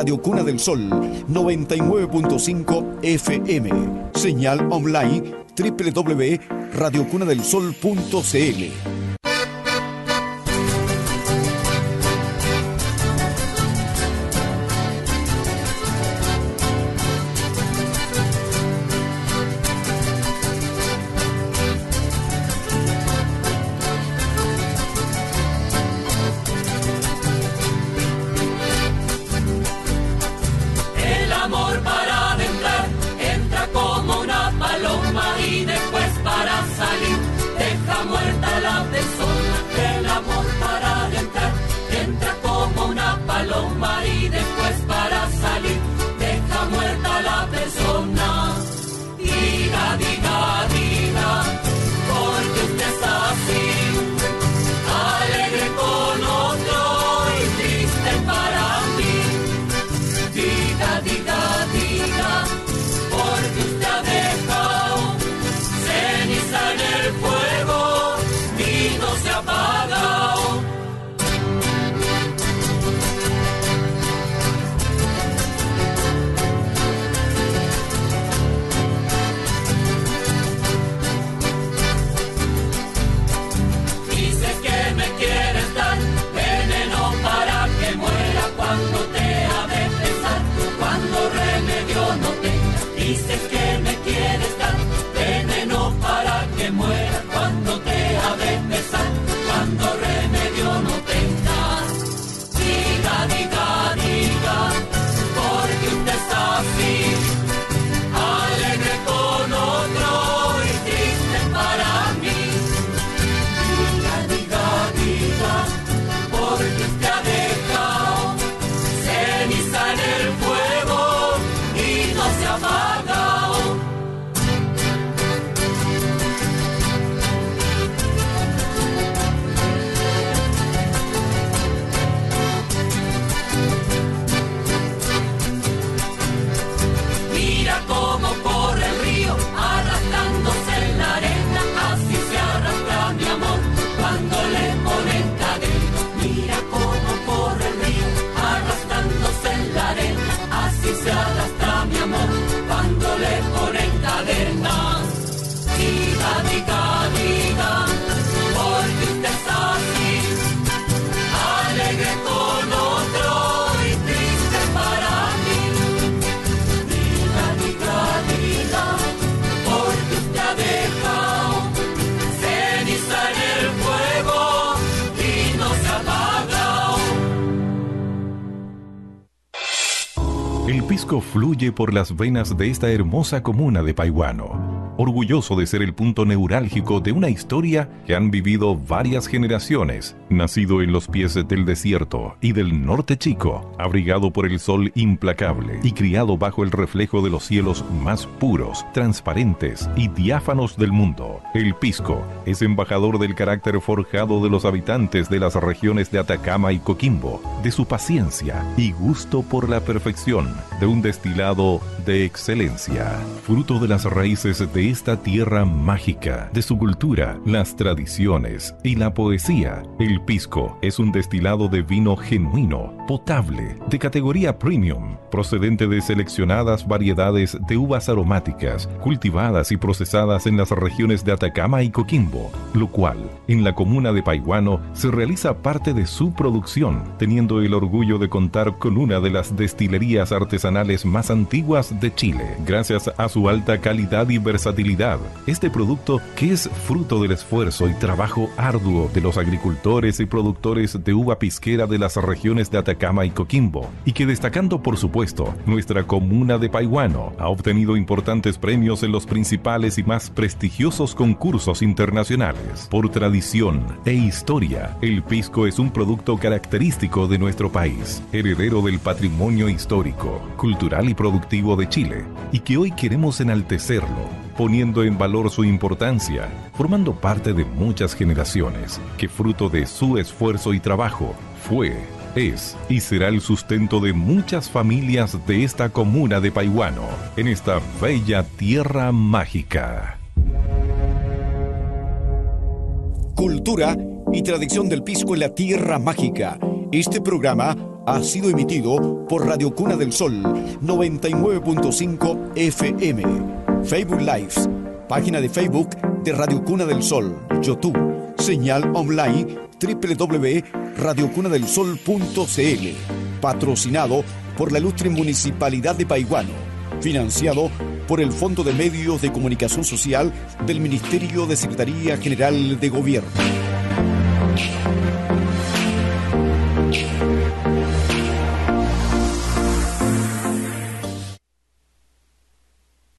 Radio Cuna del Sol 99.5 FM. Señal online www.radiocunadelsol.cl. El pisco fluye por las venas de esta hermosa comuna de Paihuano, orgulloso de ser el punto neurálgico de una historia que han vivido varias generaciones, nacido en los pies del desierto y del norte chico, abrigado por el sol implacable y criado bajo el reflejo de los cielos más puros, transparentes y diáfanos del mundo. El pisco es embajador del carácter forjado de los habitantes de las regiones de Atacama y Coquimbo, de su paciencia y gusto por la perfección, de un destilado de excelencia, fruto de las raíces de esta tierra mágica, de su cultura, las tradiciones y la poesía. El pisco es un destilado de vino genuino, potable, de categoría premium, procedente de seleccionadas variedades de uvas aromáticas, cultivadas y procesadas en las regiones de Atacama y Coquimbo, lo cual, en la comuna de Paihuano, se realiza parte de su producción, teniendo el orgullo de contar con una de las destilerías artesanales más antiguas de Chile. Gracias a su alta calidad y versatilidad, este producto, que es fruto del esfuerzo y trabajo arduo de los agricultores y productores de uva pisquera de las regiones de Atacama y Coquimbo, y que, destacando por supuesto nuestra comuna de Paihuano, ha obtenido importantes premios en los principales y más prestigiosos concursos internacionales. Por tradición e historia, el pisco es un producto característico de nuestro país, heredero del patrimonio histórico, cultural y productivo de Chile, y que hoy queremos enaltecerlo, poniendo en valor su importancia, formando parte de muchas generaciones, que fruto de su esfuerzo y trabajo, fue, es y será el sustento de muchas familias de esta comuna de Paihuano, en esta bella tierra mágica. Cultura y tradición del pisco en la tierra mágica. Este programa ha sido emitido por Radio Cuna del Sol 99.5 FM. Facebook Lives, página de Facebook de Radio Cuna del Sol, YouTube, señal online www.radiocunadelsol.cl. Patrocinado por la ilustre Municipalidad de Paihuano. Financiado por el Fondo de Medios de Comunicación Social del Ministerio de Secretaría General de Gobierno.